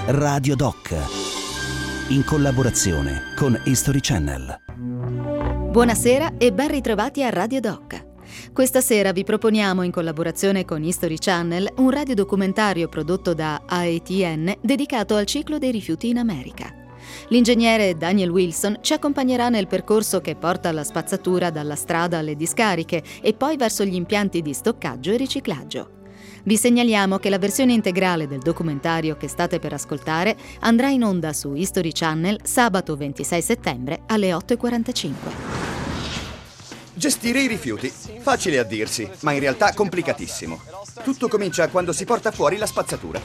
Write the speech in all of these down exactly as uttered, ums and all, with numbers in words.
Radio Doc, in collaborazione con History Channel. Buonasera e ben ritrovati a Radio Doc. Questa sera vi proponiamo, in collaborazione con History Channel, un radiodocumentario prodotto da A E T N dedicato al ciclo dei rifiuti in America. L'ingegnere Daniel Wilson ci accompagnerà nel percorso che porta la spazzatura dalla strada alle discariche e poi verso gli impianti di stoccaggio e riciclaggio. Vi segnaliamo che la versione integrale del documentario che state per ascoltare andrà in onda su History Channel sabato ventisei settembre alle otto e quarantacinque. Gestire i rifiuti. Facile a dirsi, ma in realtà complicatissimo. Tutto comincia quando si porta fuori la spazzatura.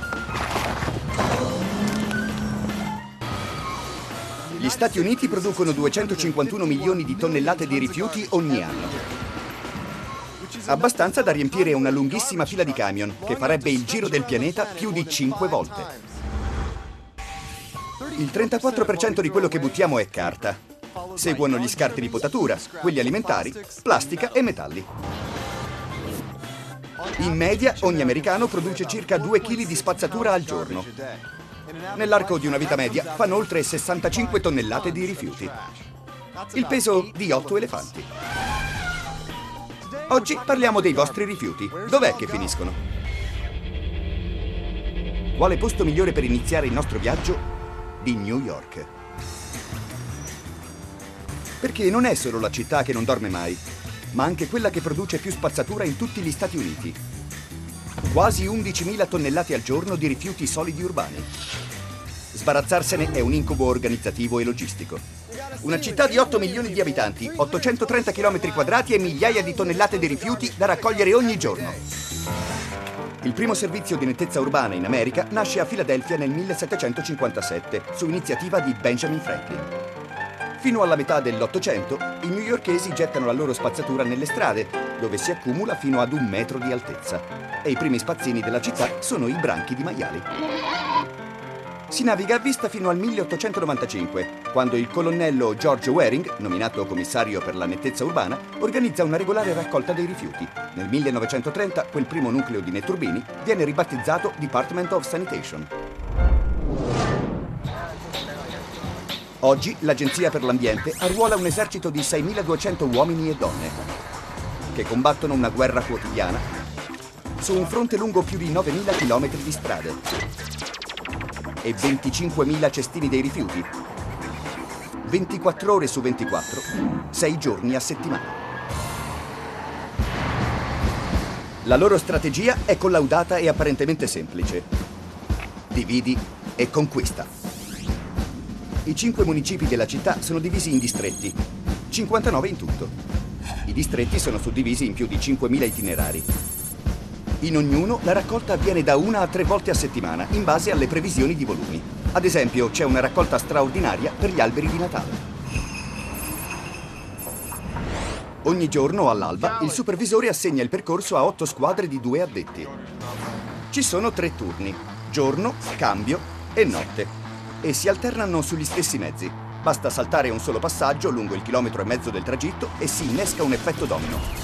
Gli Stati Uniti producono duecentocinquantuno milioni di tonnellate di rifiuti ogni anno. Abbastanza da riempire una lunghissima fila di camion che farebbe il giro del pianeta più di cinque volte. Il trentaquattro per cento di quello che buttiamo è carta. Seguono gli scarti di potatura, quelli alimentari, plastica e metalli. In media, ogni americano produce circa due chili di spazzatura al giorno. Nell'arco di una vita media fanno oltre sessantacinque tonnellate di rifiuti. Il peso di otto elefanti. Oggi parliamo dei vostri rifiuti. Dov'è che finiscono? Quale posto migliore per iniziare il nostro viaggio? Di New York. Perché non è solo la città che non dorme mai, ma anche quella che produce più spazzatura in tutti gli Stati Uniti. Quasi undicimila tonnellate al giorno di rifiuti solidi urbani. Sbarazzarsene è un incubo organizzativo e logistico. Una città di otto milioni di abitanti, ottocentotrenta chilometri quadrati e migliaia di tonnellate di rifiuti da raccogliere ogni giorno. Il primo servizio di nettezza urbana in America nasce a Filadelfia nel millesettecentocinquantasette, su iniziativa di Benjamin Franklin. Fino alla metà dell'Ottocento, i newyorkesi gettano la loro spazzatura nelle strade, dove si accumula fino ad un metro di altezza. E i primi spazzini della città sono i branchi di maiali. Si naviga a vista fino al milleottocentonovantacinque, quando il colonnello George Waring, nominato commissario per la nettezza urbana, organizza una regolare raccolta dei rifiuti. Nel millenovecentotrenta, quel primo nucleo di netturbini viene ribattezzato Department of Sanitation. Oggi l'Agenzia per l'Ambiente arruola un esercito di seimiladuecento uomini e donne che combattono una guerra quotidiana su un fronte lungo più di novemila chilometri di strade e venticinquemila cestini dei rifiuti, ventiquattro ore su ventiquattro, sei giorni a settimana. La loro strategia è collaudata e apparentemente semplice: dividi e conquista. I cinque municipi della città sono divisi in distretti, cinquantanove in tutto. I distretti sono suddivisi in più di cinquemila itinerari. In ognuno la raccolta avviene da una a tre volte a settimana, in base alle previsioni di volumi. Ad esempio, c'è una raccolta straordinaria per gli alberi di Natale. Ogni giorno, all'alba, il supervisore assegna il percorso a otto squadre di due addetti. Ci sono tre turni: giorno, cambio e notte. E si alternano sugli stessi mezzi. Basta saltare un solo passaggio lungo il chilometro e mezzo del tragitto e si innesca un effetto domino.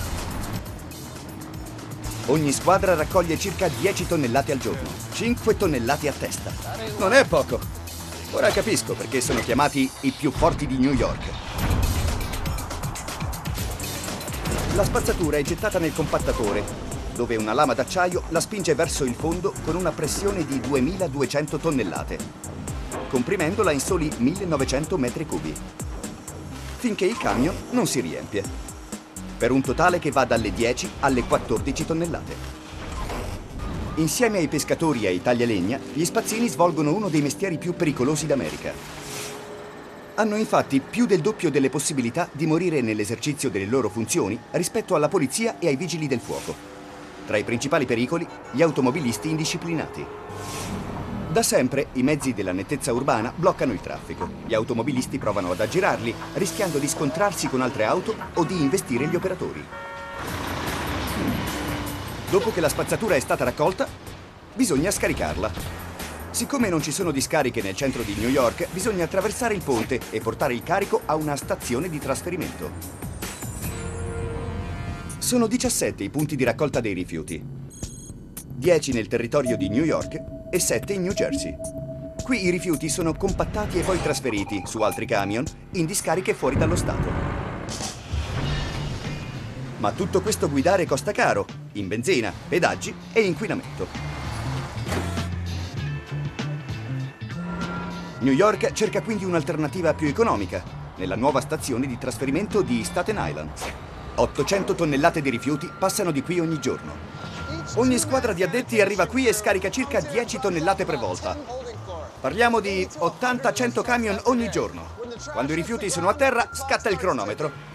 Ogni squadra raccoglie circa dieci tonnellate al giorno, cinque tonnellate a testa. Non è poco. Ora capisco perché sono chiamati i più forti di New York. La spazzatura è gettata nel compattatore, dove una lama d'acciaio la spinge verso il fondo con una pressione di duemiladuecento tonnellate, comprimendola in soli millenovecento metri cubi, finché il camion non si riempie, per un totale che va dalle dieci alle quattordici tonnellate. Insieme ai pescatori e ai taglialegna, gli spazzini svolgono uno dei mestieri più pericolosi d'America. Hanno infatti più del doppio delle possibilità di morire nell'esercizio delle loro funzioni rispetto alla polizia e ai vigili del fuoco. Tra i principali pericoli, gli automobilisti indisciplinati. Da sempre i mezzi della nettezza urbana bloccano il traffico. Gli automobilisti provano ad aggirarli, rischiando di scontrarsi con altre auto o di investire gli operatori. Dopo che la spazzatura è stata raccolta, bisogna scaricarla. Siccome non ci sono discariche nel centro di New York, bisogna attraversare il ponte e portare il carico a una stazione di trasferimento. Sono diciassette i punti di raccolta dei rifiuti. dieci nel territorio di New York e sette in New Jersey. Qui i rifiuti sono compattati e poi trasferiti, su altri camion, in discariche fuori dallo Stato. Ma tutto questo guidare costa caro, in benzina, pedaggi e inquinamento. New York cerca quindi un'alternativa più economica, nella nuova stazione di trasferimento di Staten Island. ottocento tonnellate di rifiuti passano di qui ogni giorno. Ogni squadra di addetti arriva qui e scarica circa dieci tonnellate per volta. Parliamo di ottanta cento camion ogni giorno. Quando i rifiuti sono a terra, scatta il cronometro.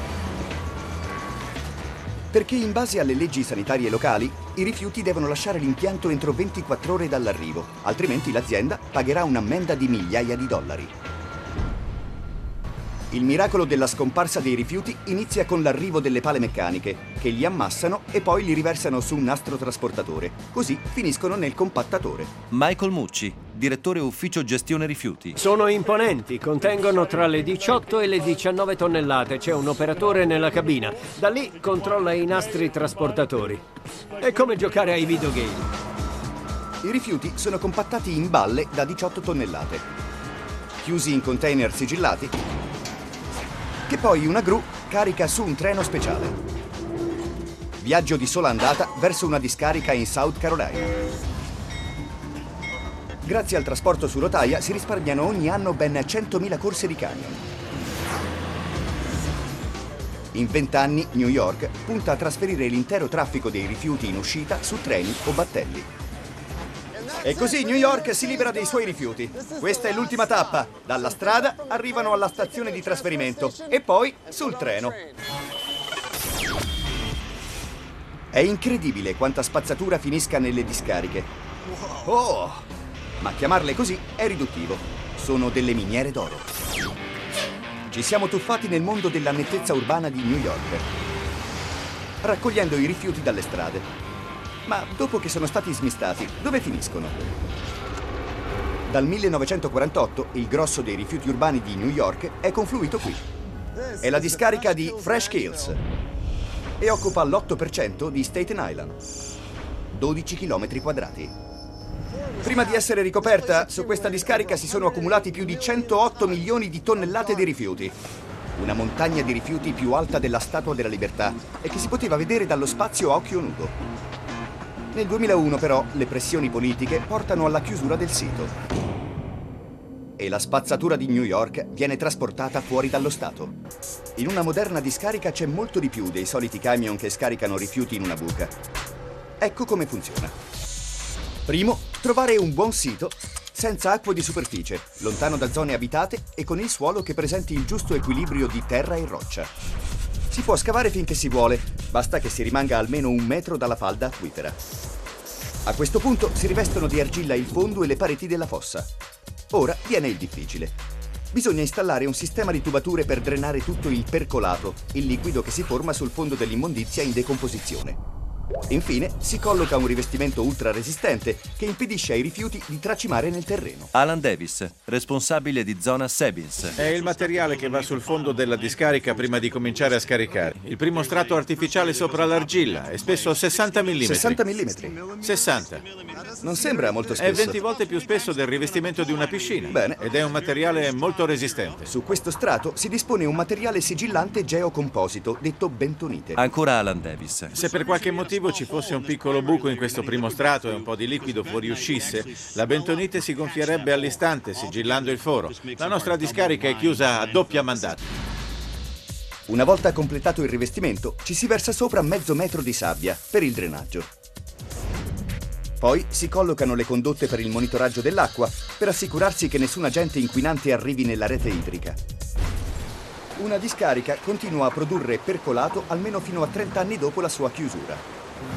Perché in base alle leggi sanitarie locali, i rifiuti devono lasciare l'impianto entro ventiquattro ore dall'arrivo, altrimenti l'azienda pagherà un'ammenda di migliaia di dollari. Il miracolo della scomparsa dei rifiuti inizia con l'arrivo delle pale meccaniche, che li ammassano e poi li riversano su un nastro trasportatore. Così finiscono nel compattatore. Michael Mucci, direttore ufficio gestione rifiuti. Sono imponenti, contengono tra le diciotto e le diciannove tonnellate. C'è un operatore nella cabina. Da lì controlla i nastri trasportatori. È come giocare ai videogame. I rifiuti sono compattati in balle da diciotto tonnellate, chiusi in container sigillati, che poi una gru carica su un treno speciale. Viaggio di sola andata verso una discarica in South Carolina. Grazie al trasporto su rotaia si risparmiano ogni anno ben centomila corse di camion. In vent'anni New York punta a trasferire l'intero traffico dei rifiuti in uscita su treni o battelli. E così New York si libera dei suoi rifiuti. Questa è l'ultima tappa. Dalla strada arrivano alla stazione di trasferimento e poi sul treno. È incredibile quanta spazzatura finisca nelle discariche. Oh! Ma chiamarle così è riduttivo. Sono delle miniere d'oro. Ci siamo tuffati nel mondo della nettezza urbana di New York, raccogliendo i rifiuti dalle strade. Ma dopo che sono stati smistati, dove finiscono? Dal millenovecentoquarantotto il grosso dei rifiuti urbani di New York è confluito qui. È la discarica di Fresh Kills e occupa l'otto per cento di Staten Island, dodici chilometri quadrati. Prima di essere ricoperta, su questa discarica si sono accumulati più di centootto milioni di tonnellate di rifiuti. Una montagna di rifiuti più alta della Statua della Libertà e che si poteva vedere dallo spazio a occhio nudo. Nel duemilauno, però, le pressioni politiche portano alla chiusura del sito. E la spazzatura di New York viene trasportata fuori dallo Stato. In una moderna discarica c'è molto di più dei soliti camion che scaricano rifiuti in una buca. Ecco come funziona. Primo, trovare un buon sito senza acque di superficie, lontano da zone abitate e con il suolo che presenti il giusto equilibrio di terra e roccia. Si può scavare finché si vuole, basta che si rimanga almeno un metro dalla falda acquifera. A questo punto si rivestono di argilla il fondo e le pareti della fossa. Ora viene il difficile. Bisogna installare un sistema di tubature per drenare tutto il percolato, il liquido che si forma sul fondo dell'immondizia in decomposizione. Infine si colloca un rivestimento ultra resistente che impedisce ai rifiuti di tracimare nel terreno. Alan Davis, responsabile di zona Sabins. È il materiale che va sul fondo della discarica prima di cominciare a scaricare. Il primo strato artificiale sopra l'argilla è spesso sessanta millimetri. sessanta millimetri? sessanta. Non sembra molto È spesso. venti volte più spesso del rivestimento di una piscina. Bene. Ed è un materiale molto resistente. Su questo strato si dispone un materiale sigillante geocomposito, detto bentonite. Ancora Alan Davis. Se per qualche motivo ci fosse un piccolo buco in questo primo strato e un po' di liquido fuoriuscisse, la bentonite si gonfierebbe all'istante, sigillando il foro. La nostra discarica è chiusa a doppia mandata. Una volta completato il rivestimento, ci si versa sopra mezzo metro di sabbia per il drenaggio. Poi si collocano le condotte per il monitoraggio dell'acqua, per assicurarsi che nessun agente inquinante arrivi nella rete idrica. Una discarica continua a produrre percolato almeno fino a trenta anni dopo la sua chiusura.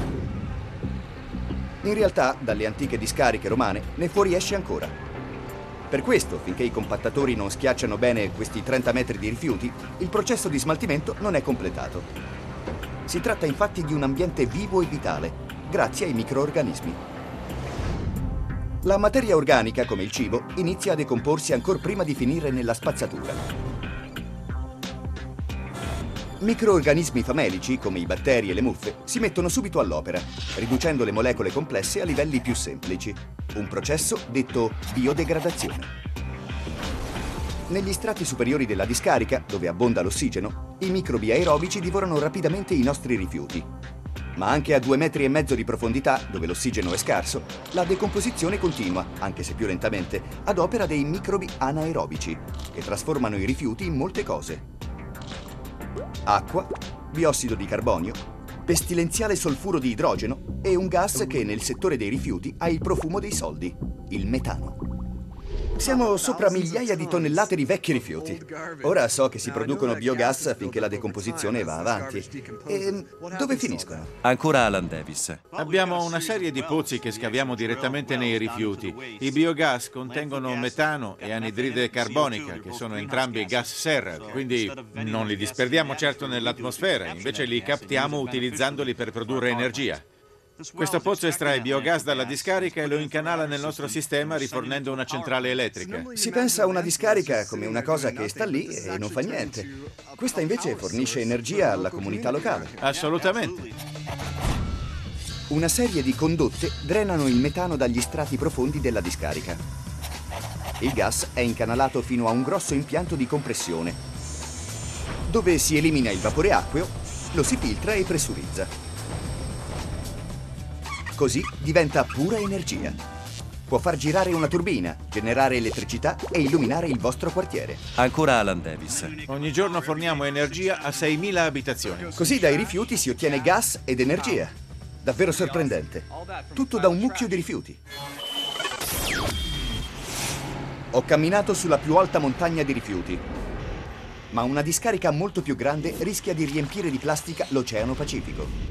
In realtà, dalle antiche discariche romane ne fuoriesce ancora. Per questo, finché i compattatori non schiacciano bene questi trenta metri di rifiuti, il processo di smaltimento non è completato. Si tratta infatti di un ambiente vivo e vitale, grazie ai microorganismi. La materia organica, come il cibo, inizia a decomporsi ancor prima di finire nella spazzatura. Microorganismi famelici, come i batteri e le muffe, si mettono subito all'opera, riducendo le molecole complesse a livelli più semplici. Un processo detto biodegradazione. Negli strati superiori della discarica, dove abbonda l'ossigeno, i microbi aerobici divorano rapidamente i nostri rifiuti. Ma anche a due metri e mezzo di profondità, dove l'ossigeno è scarso, la decomposizione continua, anche se più lentamente, ad opera dei microbi anaerobici, che trasformano i rifiuti in molte cose. Acqua, biossido di carbonio, pestilenziale solfuro di idrogeno e un gas che nel settore dei rifiuti ha il profumo dei soldi, il metano. Siamo sopra migliaia di tonnellate di vecchi rifiuti. Ora so che si producono biogas finché la decomposizione va avanti. E dove finiscono? Ancora Alan Davis. Abbiamo una serie di pozzi che scaviamo direttamente nei rifiuti. I biogas contengono metano e anidride carbonica, che sono entrambi gas serra, quindi non li disperdiamo certo nell'atmosfera, invece li captiamo utilizzandoli per produrre energia. Questo pozzo estrae biogas dalla discarica e lo incanala nel nostro sistema rifornendo una centrale elettrica. Si pensa a una discarica come una cosa che sta lì e non fa niente. Questa invece fornisce energia alla comunità locale. Assolutamente. Una serie di condotte drenano il metano dagli strati profondi della discarica. Il gas è incanalato fino a un grosso impianto di compressione, dove si elimina il vapore acqueo, lo si filtra e pressurizza. Così diventa pura energia. Può far girare una turbina, generare elettricità e illuminare il vostro quartiere. Ancora Alan Davis. Ogni giorno forniamo energia a seimila abitazioni. Così dai rifiuti si ottiene gas ed energia. Davvero sorprendente. Tutto da un mucchio di rifiuti. Ho camminato sulla più alta montagna di rifiuti, ma una discarica molto più grande rischia di riempire di plastica l'Oceano Pacifico.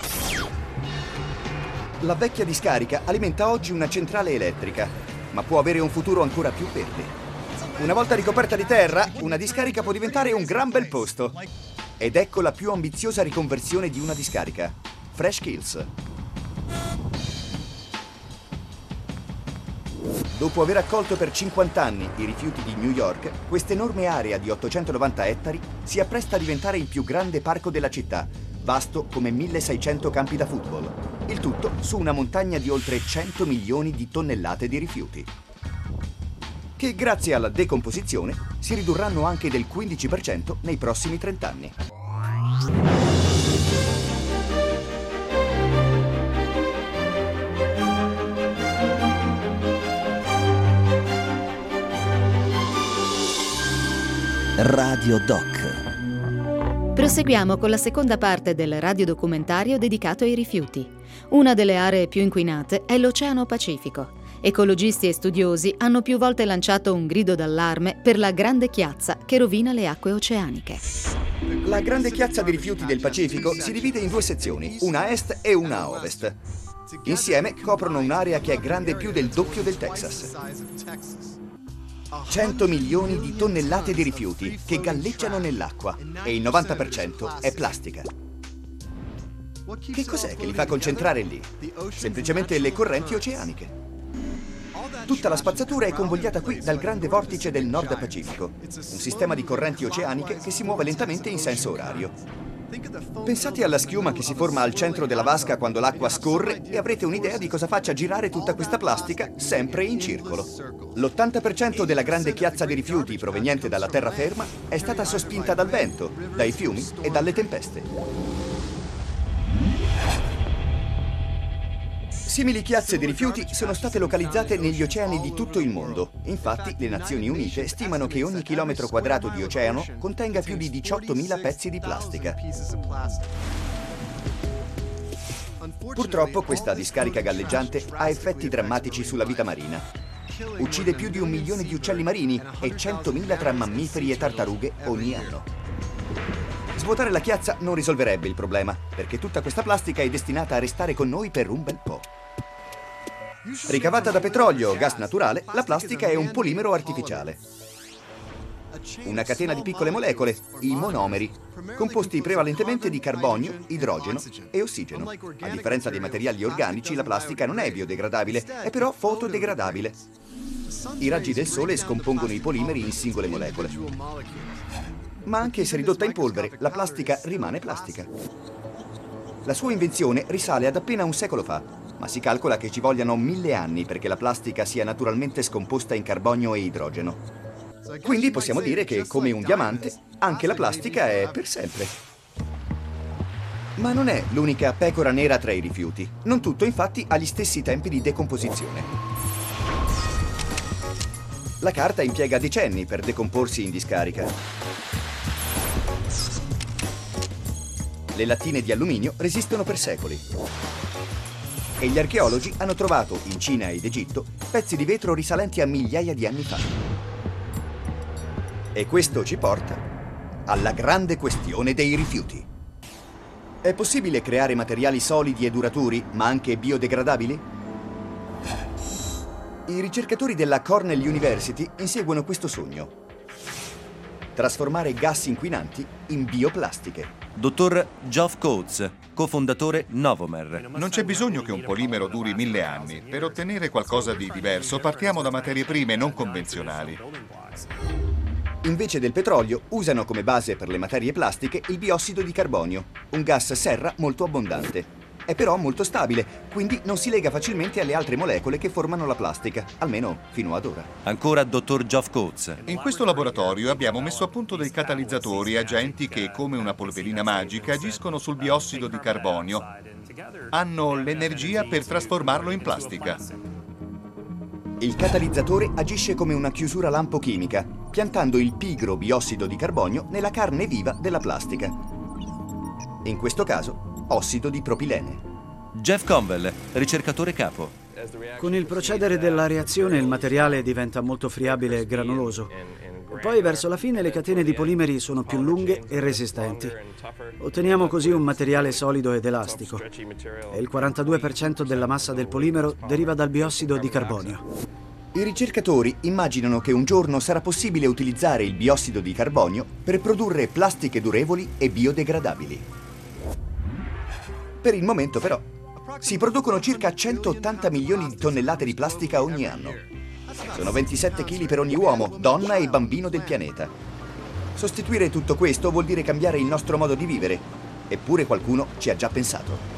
La vecchia discarica alimenta oggi una centrale elettrica, ma può avere un futuro ancora più verde. Una volta ricoperta di terra, una discarica può diventare un gran bel posto. Ed ecco la più ambiziosa riconversione di una discarica: Fresh Kills. Dopo aver accolto per cinquanta anni i rifiuti di New York, questa enorme area di ottocentonovanta ettari si appresta a diventare il più grande parco della città, vasto come milleseicento campi da football. Il tutto su una montagna di oltre cento milioni di tonnellate di rifiuti, che grazie alla decomposizione si ridurranno anche del quindici per cento nei prossimi trenta anni. Radio Doc. Proseguiamo con la seconda parte del radiodocumentario dedicato ai rifiuti. Una delle aree più inquinate è l'Oceano Pacifico. Ecologisti e studiosi hanno più volte lanciato un grido d'allarme per la grande chiazza che rovina le acque oceaniche. La grande chiazza di rifiuti del Pacifico si divide in due sezioni, una a est e una a ovest. Insieme coprono un'area che è grande più del doppio del Texas. cento milioni di tonnellate di rifiuti che galleggiano nell'acqua e il novanta per cento è plastica. Che cos'è che li fa concentrare lì? Semplicemente le correnti oceaniche. Tutta la spazzatura è convogliata qui dal grande vortice del Nord Pacifico, un sistema di correnti oceaniche che si muove lentamente in senso orario. Pensate alla schiuma che si forma al centro della vasca quando l'acqua scorre e avrete un'idea di cosa faccia girare tutta questa plastica sempre in circolo. L'ottanta per cento della grande chiazza di rifiuti proveniente dalla terraferma è stata sospinta dal vento, dai fiumi e dalle tempeste. Simili chiazze di rifiuti sono state localizzate negli oceani di tutto il mondo. Infatti, le Nazioni Unite stimano che ogni chilometro quadrato di oceano contenga più di diciottomila pezzi di plastica. Purtroppo, questa discarica galleggiante ha effetti drammatici sulla vita marina. Uccide più di un milione di uccelli marini e centomila tra mammiferi e tartarughe ogni anno. Svuotare la chiazza non risolverebbe il problema, perché tutta questa plastica è destinata a restare con noi per un bel po'. Ricavata da petrolio o gas naturale, la plastica è un polimero artificiale. Una catena di piccole molecole, i monomeri, composti prevalentemente di carbonio, idrogeno e ossigeno. A differenza dei materiali organici, la plastica non è biodegradabile, è però fotodegradabile. I raggi del sole scompongono i polimeri in singole molecole. Ma anche se ridotta in polvere, la plastica rimane plastica. La sua invenzione risale ad appena un secolo fa, ma si calcola che ci vogliano mille anni perché la plastica sia naturalmente scomposta in carbonio e idrogeno. Quindi possiamo dire che, come un diamante, anche la plastica è per sempre. Ma non è l'unica pecora nera tra i rifiuti. Non tutto, infatti, ha gli stessi tempi di decomposizione. La carta impiega decenni per decomporsi in discarica. Le lattine di alluminio resistono per secoli. E gli archeologi hanno trovato, in Cina ed Egitto, pezzi di vetro risalenti a migliaia di anni fa. E questo ci porta alla grande questione dei rifiuti. È possibile creare materiali solidi e duraturi, ma anche biodegradabili? I ricercatori della Cornell University inseguono questo sogno: trasformare gas inquinanti in bioplastiche. Dottor Geoff Coates, cofondatore Novomer. Non c'è bisogno che un polimero duri mille anni. Per ottenere qualcosa di diverso partiamo da materie prime non convenzionali. Invece del petrolio, usano come base per le materie plastiche il biossido di carbonio, un gas serra molto abbondante. È però molto stabile, quindi non si lega facilmente alle altre molecole che formano la plastica, almeno fino ad ora. Ancora dottor Geoff Coates. In questo laboratorio abbiamo messo a punto dei catalizzatori agenti che, come una polverina magica, agiscono sul biossido di carbonio. Hanno l'energia per trasformarlo in plastica. Il catalizzatore agisce come una chiusura lampo chimica, piantando il pigro biossido di carbonio nella carne viva della plastica. In questo caso, ossido di propilene. Jeff Conwell, ricercatore capo. Con il procedere della reazione il materiale diventa molto friabile e granuloso. Poi verso la fine le catene di polimeri sono più lunghe e resistenti. Otteniamo così un materiale solido ed elastico. E il quarantadue per cento della massa del polimero deriva dal biossido di carbonio. I ricercatori immaginano che un giorno sarà possibile utilizzare il biossido di carbonio per produrre plastiche durevoli e biodegradabili. Per il momento, però, si producono circa centottanta milioni di tonnellate di plastica ogni anno. Sono ventisette chili per ogni uomo, donna e bambino del pianeta. Sostituire tutto questo vuol dire cambiare il nostro modo di vivere, eppure qualcuno ci ha già pensato.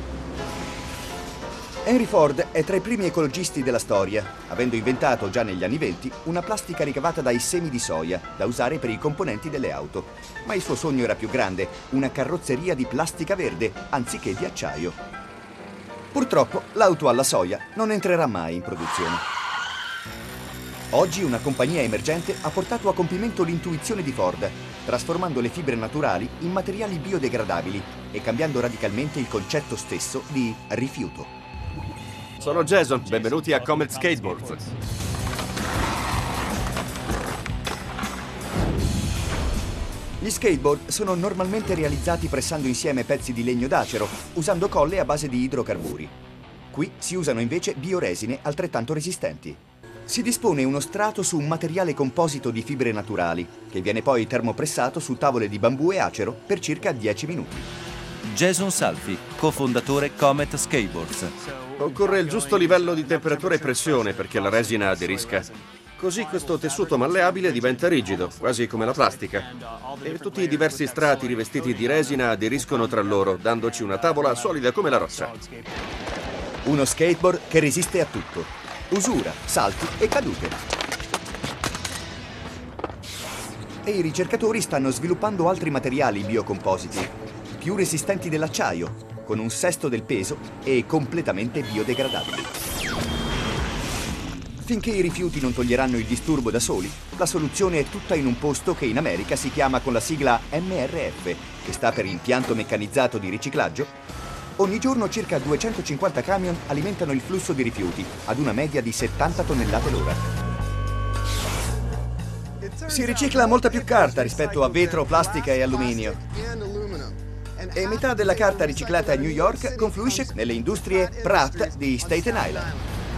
Henry Ford è tra i primi ecologisti della storia, avendo inventato già negli anni venti una plastica ricavata dai semi di soia, da usare per i componenti delle auto. Ma il suo sogno era più grande, una carrozzeria di plastica verde, anziché di acciaio. Purtroppo, l'auto alla soia non entrerà mai in produzione. Oggi una compagnia emergente ha portato a compimento l'intuizione di Ford, trasformando le fibre naturali in materiali biodegradabili e cambiando radicalmente il concetto stesso di rifiuto. Sono Jason, benvenuti a Comet Skateboards. Gli skateboard sono normalmente realizzati pressando insieme pezzi di legno d'acero, usando colle a base di idrocarburi. Qui si usano invece bioresine altrettanto resistenti. Si dispone uno strato su un materiale composito di fibre naturali, che viene poi termopressato su tavole di bambù e acero per circa dieci minuti. Jason Salfi, cofondatore Comet Skateboards. Occorre il giusto livello di temperatura e pressione perché la resina aderisca. Così questo tessuto malleabile diventa rigido, quasi come la plastica. E tutti i diversi strati rivestiti di resina aderiscono tra loro, dandoci una tavola solida come la roccia. Uno skateboard che resiste a tutto: usura, salti e cadute. E i ricercatori stanno sviluppando altri materiali biocompositi, più resistenti dell'acciaio, con un sesto del peso e completamente biodegradabili. Finché i rifiuti non toglieranno il disturbo da soli, la soluzione è tutta in un posto che in America si chiama con la sigla M R F, che sta per impianto meccanizzato di riciclaggio. Ogni giorno circa duecentocinquanta camion alimentano il flusso di rifiuti, ad una media di settanta tonnellate l'ora. Si ricicla molta più carta rispetto a vetro, plastica e alluminio. E metà della carta riciclata a New York confluisce nelle industrie Pratt di Staten Island.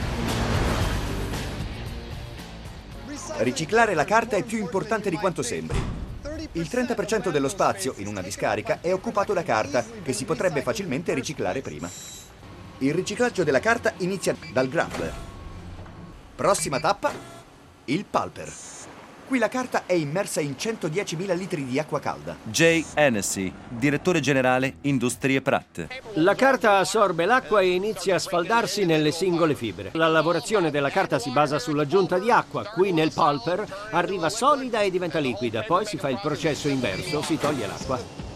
Riciclare la carta è più importante di quanto sembri. Il trenta per cento dello spazio in una discarica è occupato da carta, che si potrebbe facilmente riciclare prima. Il riciclaggio della carta inizia dal grappler. Prossima tappa, il pulper. Qui la carta è immersa in centodiecimila litri di acqua calda. Jay Hennessy, direttore generale Industrie Pratt. La carta assorbe l'acqua e inizia a sfaldarsi nelle singole fibre. La lavorazione della carta si basa sull'aggiunta di acqua. Qui nel pulper arriva solida e diventa liquida. Poi si fa il processo inverso, si toglie l'acqua.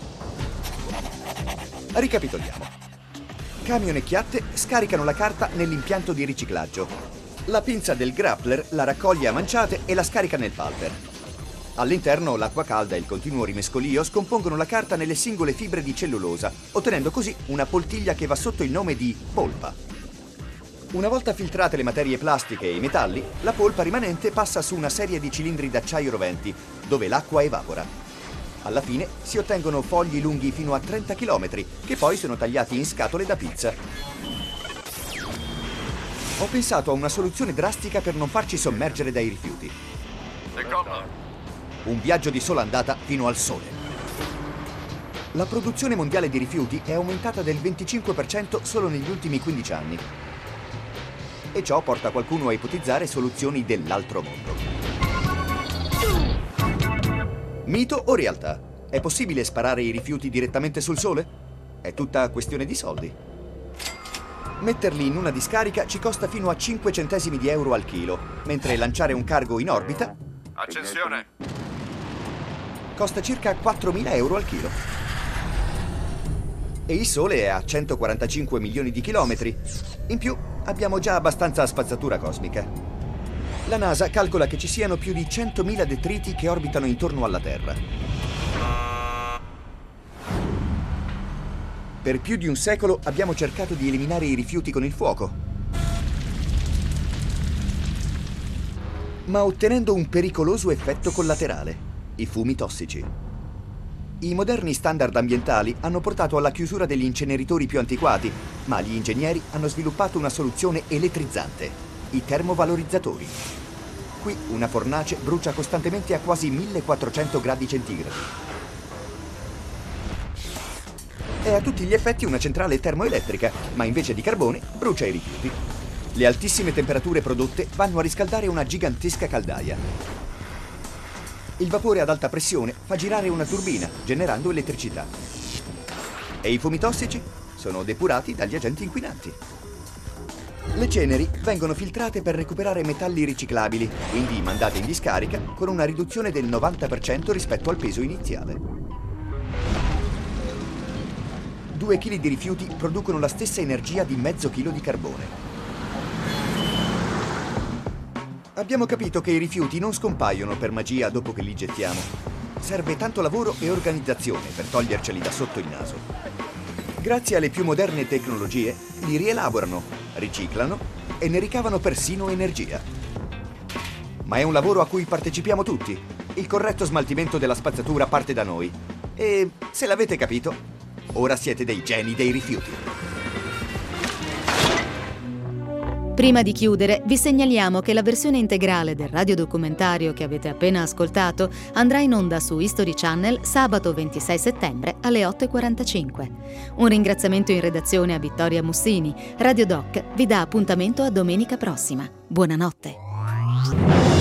Ricapitoliamo. Camion e chiatte scaricano la carta nell'impianto di riciclaggio. La pinza del grappler la raccoglie a manciate e la scarica nel pulper. All'interno l'acqua calda e il continuo rimescolio scompongono la carta nelle singole fibre di cellulosa, ottenendo così una poltiglia che va sotto il nome di polpa. Una volta filtrate le materie plastiche e i metalli, la polpa rimanente passa su una serie di cilindri d'acciaio roventi, dove l'acqua evapora. Alla fine si ottengono fogli lunghi fino a trenta chilometri, che poi sono tagliati in scatole da pizza. Ho pensato a una soluzione drastica per non farci sommergere dai rifiuti. Un viaggio di sola andata fino al sole. La produzione mondiale di rifiuti è aumentata del venticinque per cento solo negli ultimi quindici anni. E ciò porta qualcuno a ipotizzare soluzioni dell'altro mondo. Mito o realtà? È possibile sparare i rifiuti direttamente sul sole? È tutta questione di soldi. Metterli in una discarica ci costa fino a cinque centesimi di euro al chilo, mentre lanciare un cargo in orbita... Accensione! Costa circa quattromila euro al chilo. E il Sole è a centoquarantacinque milioni di chilometri. In più, abbiamo già abbastanza spazzatura cosmica. La NASA calcola che ci siano più di centomila detriti che orbitano intorno alla Terra. Per più di un secolo abbiamo cercato di eliminare i rifiuti con il fuoco, ma ottenendo un pericoloso effetto collaterale, i fumi tossici. I moderni standard ambientali hanno portato alla chiusura degli inceneritori più antiquati, ma gli ingegneri hanno sviluppato una soluzione elettrizzante, i termovalorizzatori. Qui una fornace brucia costantemente a quasi millequattrocento gradi centigradi. È a tutti gli effetti una centrale termoelettrica, ma invece di carbone brucia i rifiuti. Le altissime temperature prodotte vanno a riscaldare una gigantesca caldaia. Il vapore ad alta pressione fa girare una turbina, generando elettricità. E i fumi tossici sono depurati dagli agenti inquinanti. Le ceneri vengono filtrate per recuperare metalli riciclabili, quindi mandate in discarica con una riduzione del novanta per cento rispetto al peso iniziale. Due chili di rifiuti producono la stessa energia di mezzo chilo di carbone. Abbiamo capito che i rifiuti non scompaiono per magia dopo che li gettiamo. Serve tanto lavoro e organizzazione per toglierceli da sotto il naso. Grazie alle più moderne tecnologie, li rielaborano, riciclano e ne ricavano persino energia. Ma è un lavoro a cui partecipiamo tutti. Il corretto smaltimento della spazzatura parte da noi. E, se l'avete capito, ora siete dei geni dei rifiuti. Prima di chiudere, vi segnaliamo che la versione integrale del radiodocumentario che avete appena ascoltato andrà in onda su History Channel sabato ventisei settembre alle otto e quarantacinque. Un ringraziamento in redazione a Vittoria Mussini. Radio Doc vi dà appuntamento a domenica prossima. Buonanotte.